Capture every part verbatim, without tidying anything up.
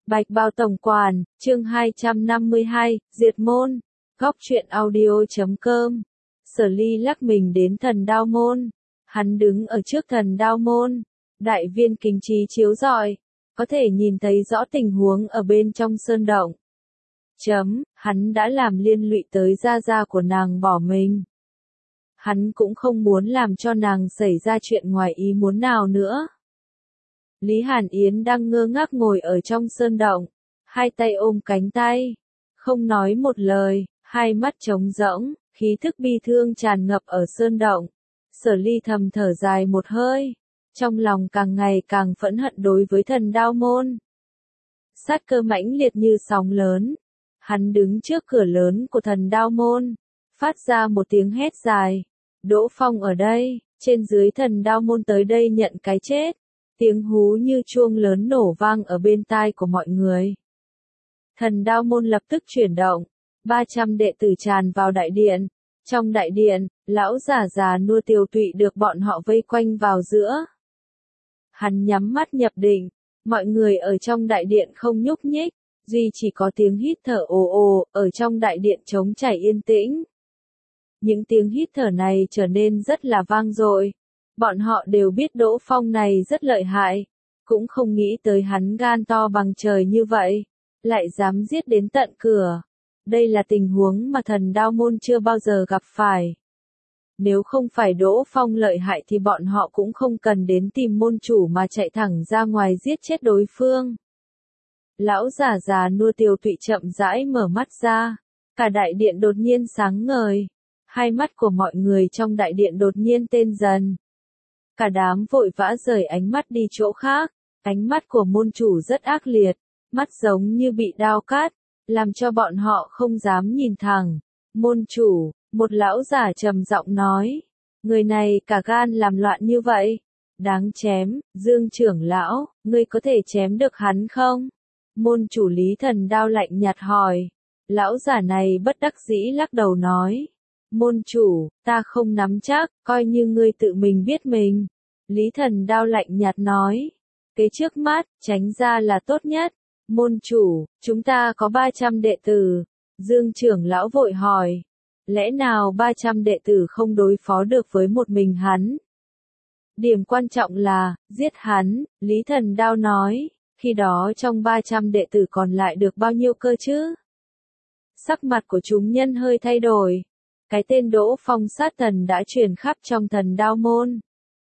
Bạch Bao Tổng Quản, chương hai trăm năm mươi hai, Diệt Môn, Góc truyện audio chấm com. Sở Ly lắc mình đến Thần Đao Môn. Hắn đứng ở trước Thần Đao Môn. Đại viên kính trí chiếu rọi, có thể nhìn thấy rõ tình huống ở bên trong sơn động. Chấm, hắn đã làm liên lụy tới gia gia của nàng bỏ mình. Hắn cũng không muốn làm cho nàng xảy ra chuyện ngoài ý muốn nào nữa. Lý Hàn Yến đang ngơ ngác ngồi ở trong sơn động, hai tay ôm cánh tay, không nói một lời, hai mắt trống rỗng, khí thức bi thương tràn ngập ở sơn động. Sở Ly thầm thở dài một hơi, trong lòng càng ngày càng phẫn hận đối với Thần Đao Môn. Sát cơ mãnh liệt như sóng lớn, hắn đứng trước cửa lớn của Thần Đao Môn, phát ra một tiếng hét dài. Đỗ Phong ở đây, trên dưới Thần Đao Môn tới đây nhận cái chết. Tiếng hú như chuông lớn nổ vang ở bên tai của mọi người. Thần Đao Môn lập tức chuyển động, ba trăm đệ tử tràn vào đại điện. Trong đại điện, lão già già nua tiều tụy được bọn họ vây quanh vào giữa. Hắn nhắm mắt nhập định, mọi người ở trong đại điện không nhúc nhích, duy chỉ có tiếng hít thở ồ ồ ở trong đại điện trống trải yên tĩnh. Những tiếng hít thở này trở nên rất là vang dội. Bọn họ đều biết Đỗ Phong này rất lợi hại, cũng không nghĩ tới hắn gan to bằng trời như vậy, lại dám giết đến tận cửa. Đây là tình huống mà Thần Đao Môn chưa bao giờ gặp phải. Nếu không phải Đỗ Phong lợi hại thì bọn họ cũng không cần đến tìm môn chủ mà chạy thẳng ra ngoài giết chết đối phương. Lão già già nua tiều tụy chậm rãi mở mắt ra, cả đại điện đột nhiên sáng ngời, hai mắt của mọi người trong đại điện đột nhiên tênh dần. Cả đám vội vã rời ánh mắt đi chỗ khác, ánh mắt của môn chủ rất ác liệt, mắt giống như bị đao cắt, làm cho bọn họ không dám nhìn thẳng. Môn chủ, một lão giả trầm giọng nói, người này cả gan làm loạn như vậy, đáng chém. Dương trưởng lão, ngươi có thể chém được hắn không? Môn chủ Lý Thần Đao lạnh nhạt hỏi. Lão giả này bất đắc dĩ lắc đầu nói. Môn chủ, ta không nắm chắc, coi như ngươi tự mình biết mình. Lý Thần Đao lạnh nhạt nói. Kế trước mắt, tránh ra là tốt nhất. Môn chủ, chúng ta có ba trăm đệ tử. Dương trưởng lão vội hỏi. Lẽ nào ba trăm đệ tử không đối phó được với một mình hắn? Điểm quan trọng là, giết hắn, Lý Thần Đao nói. Khi đó trong ba trăm đệ tử còn lại được bao nhiêu cơ chứ? Sắc mặt của chúng nhân hơi thay đổi. Cái tên Đỗ Phong sát thần đã truyền khắp trong Thần Đao Môn.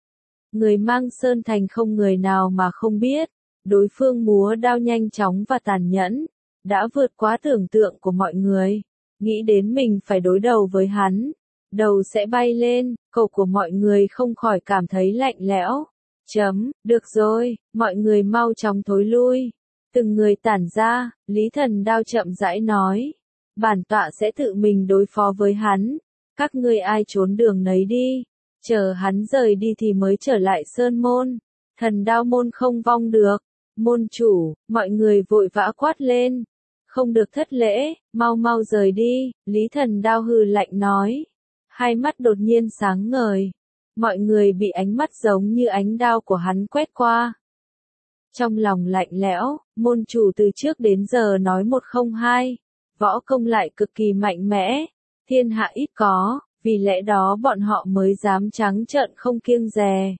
Người mang sơn thành không người nào mà không biết, đối phương múa đao nhanh chóng và tàn nhẫn, đã vượt quá tưởng tượng của mọi người. Nghĩ đến mình phải đối đầu với hắn, đầu sẽ bay lên, cổ của mọi người không khỏi cảm thấy lạnh lẽo. Chấm, được rồi, mọi người mau chóng thối lui. Từng người tản ra, Lý Thần Đao chậm rãi nói. Bản tọa sẽ tự mình đối phó với hắn. Các ngươi ai trốn đường nấy đi. Chờ hắn rời đi thì mới trở lại sơn môn. Thần Đao Môn không vong được. Môn chủ, mọi người vội vã quát lên. Không được thất lễ, mau mau rời đi. Lý Thần Đao hừ lạnh nói. Hai mắt đột nhiên sáng ngời. Mọi người bị ánh mắt giống như ánh đao của hắn quét qua. Trong lòng lạnh lẽo, môn chủ từ trước đến giờ nói một không hai. Võ công lại cực kỳ mạnh mẽ. Thiên hạ ít có, vì lẽ đó bọn họ mới dám trắng trợn không kiêng dè.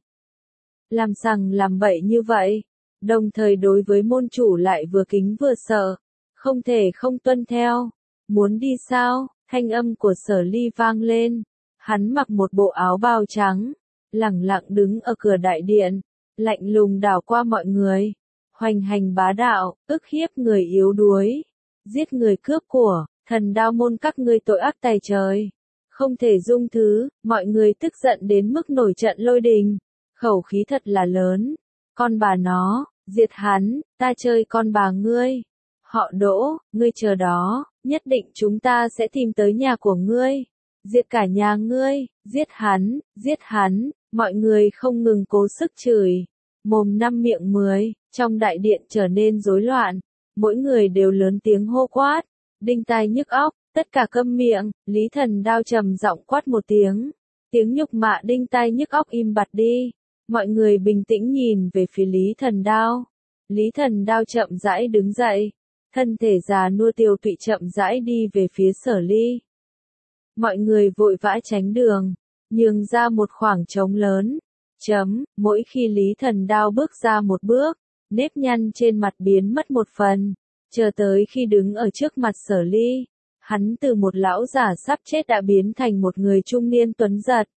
Làm sằng làm bậy như vậy, đồng thời đối với môn chủ lại vừa kính vừa sợ, không thể không tuân theo. Muốn đi sao? Thanh âm của Sở Ly vang lên. Hắn mặc một bộ áo bào trắng, lẳng lặng đứng ở cửa đại điện, lạnh lùng đảo qua mọi người. Hoành hành bá đạo, ức hiếp người yếu đuối, giết người cướp của, Thần Đao Môn các ngươi tội ác tày trời. Không thể dung thứ, mọi người tức giận đến mức nổi trận lôi đình. Khẩu khí thật là lớn. Con bà nó, diệt hắn, ta chơi con bà ngươi. Họ Đỗ, ngươi chờ đó, nhất định chúng ta sẽ tìm tới nhà của ngươi. Diệt cả nhà ngươi, giết hắn, giết hắn, mọi người không ngừng cố sức chửi. Mồm năm miệng mười, trong đại điện trở nên rối loạn. Mỗi người đều lớn tiếng hô quát, đinh tai nhức óc. Tất cả câm miệng, Lý Thần Đao trầm giọng quát một tiếng. Tiếng nhục mạ đinh tai nhức óc im bặt đi. Mọi người bình tĩnh nhìn về phía Lý Thần Đao. Lý Thần Đao chậm rãi đứng dậy, thân thể già nua tiều tụy chậm rãi đi về phía Sở Ly. Mọi người vội vã tránh đường, nhường ra một khoảng trống lớn. Chấm, mỗi khi Lý Thần Đao bước ra một bước, nếp nhăn trên mặt biến mất một phần, chờ tới khi đứng ở trước mặt Sở Ly, hắn từ một lão giả sắp chết đã biến thành một người trung niên tuấn giật.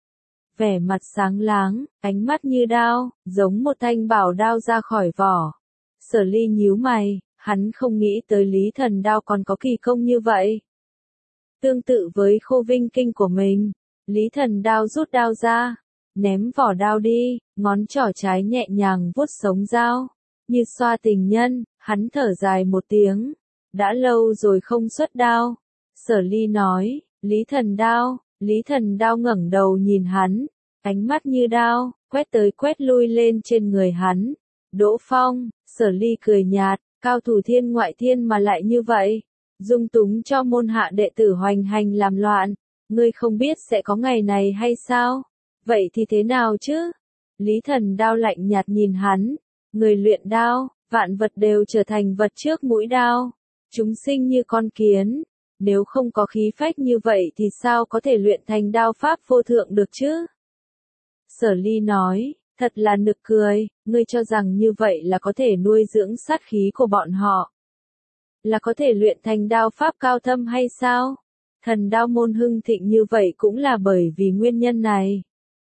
Vẻ mặt sáng láng, ánh mắt như đao, giống một thanh bảo đao ra khỏi vỏ. Sở Ly nhíu mày, hắn không nghĩ tới Lý Thần Đao còn có kỳ công như vậy. Tương tự với Khô Vinh Kinh của mình, Lý Thần Đao rút đao ra, ném vỏ đao đi, ngón trỏ trái nhẹ nhàng vuốt sống dao, như xoa tình nhân, hắn thở dài một tiếng, đã lâu rồi không xuất đao. Sở Ly nói, Lý Thần Đao, Lý Thần Đao ngẩng đầu nhìn hắn, ánh mắt như đao, quét tới quét lui lên trên người hắn. Đỗ Phong, Sở Ly cười nhạt, cao thủ thiên ngoại thiên mà lại như vậy, dung túng cho môn hạ đệ tử hoành hành làm loạn, ngươi không biết sẽ có ngày này hay sao? Vậy thì thế nào chứ? Lý Thần Đao lạnh nhạt nhìn hắn, người luyện đao, vạn vật đều trở thành vật trước mũi đao, chúng sinh như con kiến, nếu không có khí phách như vậy thì sao có thể luyện thành đao pháp vô thượng được chứ? Sở Ly nói, thật là nực cười, ngươi cho rằng như vậy là có thể nuôi dưỡng sát khí của bọn họ, là có thể luyện thành đao pháp cao thâm hay sao? Thần đao môn hưng thịnh như vậy cũng là bởi vì nguyên nhân này.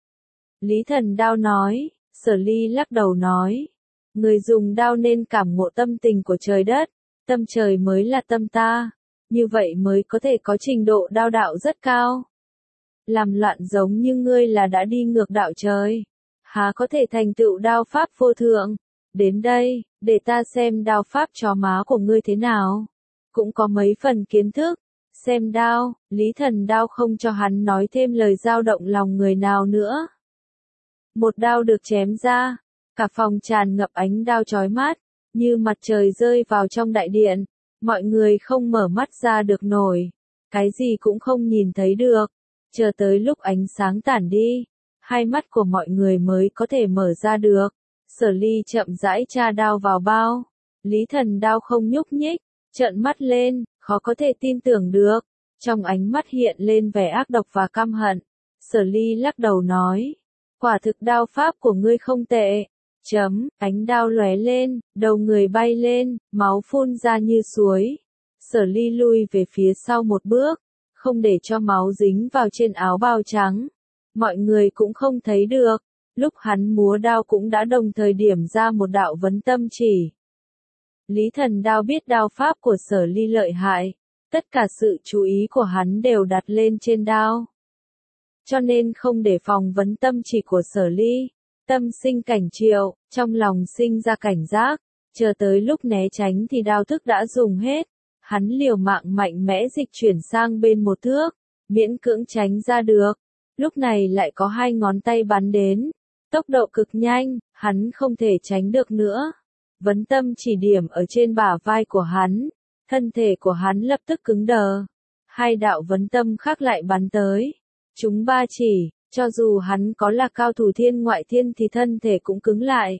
Lý Thần Đao nói, Sở Ly lắc đầu nói, người dùng đao nên cảm ngộ tâm tình của trời đất, tâm trời mới là tâm ta, như vậy mới có thể có trình độ đao đạo rất cao. Làm loạn giống như ngươi là đã đi ngược đạo trời, há có thể thành tựu đao pháp vô thượng. Đến đây, để ta xem đao pháp chó má của ngươi thế nào. Cũng có mấy phần kiến thức. Xem đao, Lý Thần Đao không cho hắn nói thêm lời dao động lòng người nào nữa. Một đao được chém ra, cả phòng tràn ngập ánh đao chói mắt, như mặt trời rơi vào trong đại điện, mọi người không mở mắt ra được nổi, cái gì cũng không nhìn thấy được, chờ tới lúc ánh sáng tản đi, hai mắt của mọi người mới có thể mở ra được. Sở Ly chậm rãi tra đao vào bao, Lý Thần Đao không nhúc nhích, trợn mắt lên, khó có thể tin tưởng được, trong ánh mắt hiện lên vẻ ác độc và căm hận. Sở Ly lắc đầu nói, quả thực đao pháp của ngươi không tệ. Chấm, ánh đao lóe lên, đầu người bay lên, máu phun ra như suối. Sở Ly lui về phía sau một bước, không để cho máu dính vào trên áo bào trắng. Mọi người cũng không thấy được, lúc hắn múa đao cũng đã đồng thời điểm ra một đạo vấn tâm chỉ. Lý Thần Đao biết đao pháp của Sở Ly lợi hại, tất cả sự chú ý của hắn đều đặt lên trên đao. Cho nên không để phòng vấn tâm chỉ của Sở Ly, tâm sinh cảnh triệu, trong lòng sinh ra cảnh giác, chờ tới lúc né tránh thì đao thức đã dùng hết, hắn liều mạng mạnh mẽ dịch chuyển sang bên một thước, miễn cưỡng tránh ra được, lúc này lại có hai ngón tay bắn đến, tốc độ cực nhanh, hắn không thể tránh được nữa. Vấn tâm chỉ điểm ở trên bả vai của hắn, thân thể của hắn lập tức cứng đờ. Hai đạo vấn tâm khác lại bắn tới. Chúng ba chỉ, cho dù hắn có là cao thủ thiên ngoại thiên thì thân thể cũng cứng lại.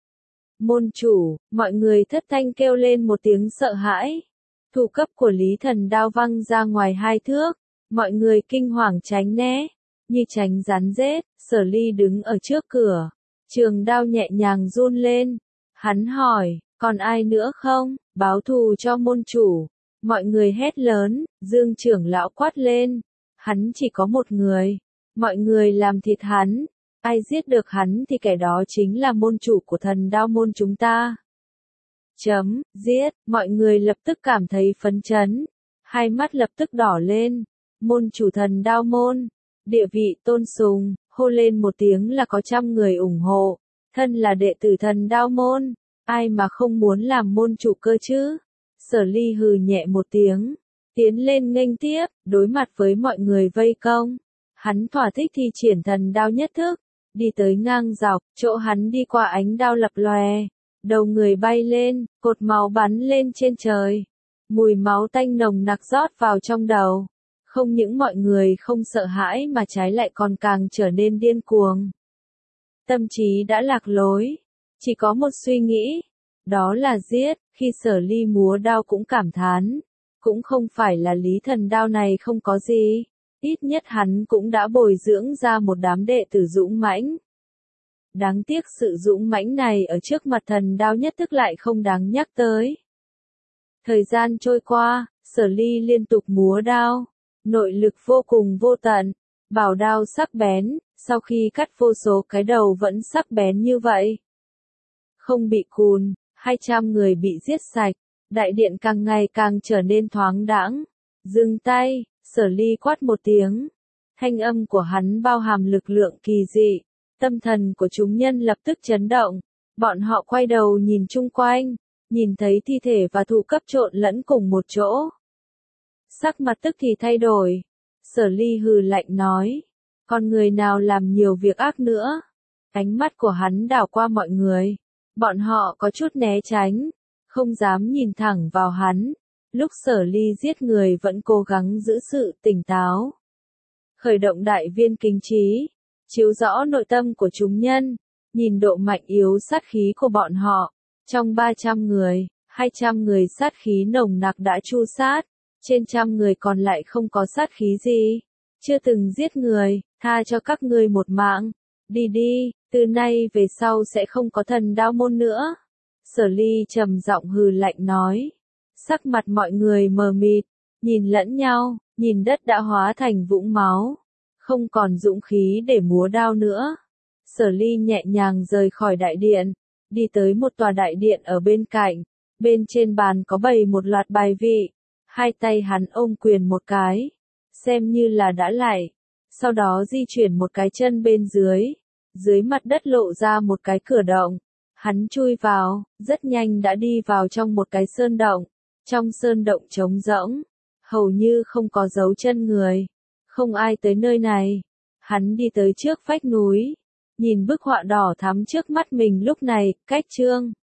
Môn chủ, mọi người thất thanh kêu lên một tiếng sợ hãi. Thủ cấp của Lý Thần Đao văng ra ngoài hai thước, mọi người kinh hoàng tránh né, như tránh rắn rết. Sở Ly đứng ở trước cửa, trường đao nhẹ nhàng run lên. Hắn hỏi, còn ai nữa không, báo thù cho môn chủ. Mọi người hét lớn, Dương trưởng lão quát lên. Hắn chỉ có một người, mọi người làm thịt hắn, ai giết được hắn thì kẻ đó chính là môn chủ của Thần Đao môn chúng ta. Chấm, giết, mọi người lập tức cảm thấy phấn chấn, hai mắt lập tức đỏ lên. Môn chủ Thần Đao môn, địa vị tôn sùng, hô lên một tiếng là có trăm người ủng hộ. Thân là đệ tử Thần Đao môn, ai mà không muốn làm môn chủ cơ chứ? Sở Ly hừ nhẹ một tiếng, tiến lên nghênh tiếp, đối mặt với mọi người vây công. Hắn thỏa thích thi triển thần đao nhất thức, đi tới ngang dọc, chỗ hắn đi qua ánh đao lập lòe, đầu người bay lên, cột máu bắn lên trên trời. Mùi máu tanh nồng nặc rót vào trong đầu. Không những mọi người không sợ hãi mà trái lại còn càng trở nên điên cuồng. Tâm trí đã lạc lối, chỉ có một suy nghĩ, Đó là giết, khi Sở Ly múa đao cũng cảm thán. Cũng không phải là Lý Thần đao này không có gì. Ít nhất hắn cũng đã bồi dưỡng ra một đám đệ tử dũng mãnh. Đáng tiếc sự dũng mãnh này ở trước mặt thần đao nhất thức lại không đáng nhắc tới. Thời gian trôi qua, Sở Ly liên tục múa đao. Nội lực vô cùng vô tận. Bảo đao sắc bén, sau khi cắt vô số cái đầu vẫn sắc bén như vậy. Không bị cùn, hai trăm người bị giết sạch. Đại điện càng ngày càng trở nên thoáng đãng. Dừng tay, Sở Ly quát một tiếng. Thanh âm của hắn bao hàm lực lượng kỳ dị. Tâm thần của chúng nhân lập tức chấn động. Bọn họ quay đầu nhìn chung quanh. Nhìn thấy thi thể và thụ cấp trộn lẫn cùng một chỗ. Sắc mặt tức thì thay đổi. Sở Ly hừ lạnh nói. Còn người nào làm nhiều việc ác nữa? Ánh mắt của hắn đảo qua mọi người. Bọn họ có chút né tránh. Không dám nhìn thẳng vào hắn. Lúc Sở Ly giết người vẫn cố gắng giữ sự tỉnh táo. Khởi động đại viên kính trí. Chiếu rõ nội tâm của chúng nhân. Nhìn độ mạnh yếu sát khí của bọn họ. Trong ba trăm người, hai trăm người sát khí nồng nặc đã tru sát. Trên trăm người còn lại không có sát khí gì. Chưa từng giết người, tha cho các ngươi một mạng. Đi đi, từ nay về sau sẽ không có thần đao môn nữa. Sở Ly trầm giọng hừ lạnh nói. Sắc mặt mọi người mờ mịt, nhìn lẫn nhau, nhìn đất đã hóa thành vũng máu. Không còn dũng khí để múa đao nữa. Sở Ly nhẹ nhàng rời khỏi đại điện, đi tới một tòa đại điện ở bên cạnh. Bên trên bàn có bày một loạt bài vị. Hai tay hắn ôm quyền một cái, xem như là đã lạy. Sau đó di chuyển một cái chân bên dưới. Dưới mặt đất lộ ra một cái cửa động. Hắn chui vào, rất nhanh đã đi vào trong một cái sơn động. Trong sơn động trống rỗng, hầu như không có dấu chân người. Không ai tới nơi này. Hắn đi tới trước vách núi. Nhìn bức họa đỏ thắm trước mắt mình lúc này, cách chương.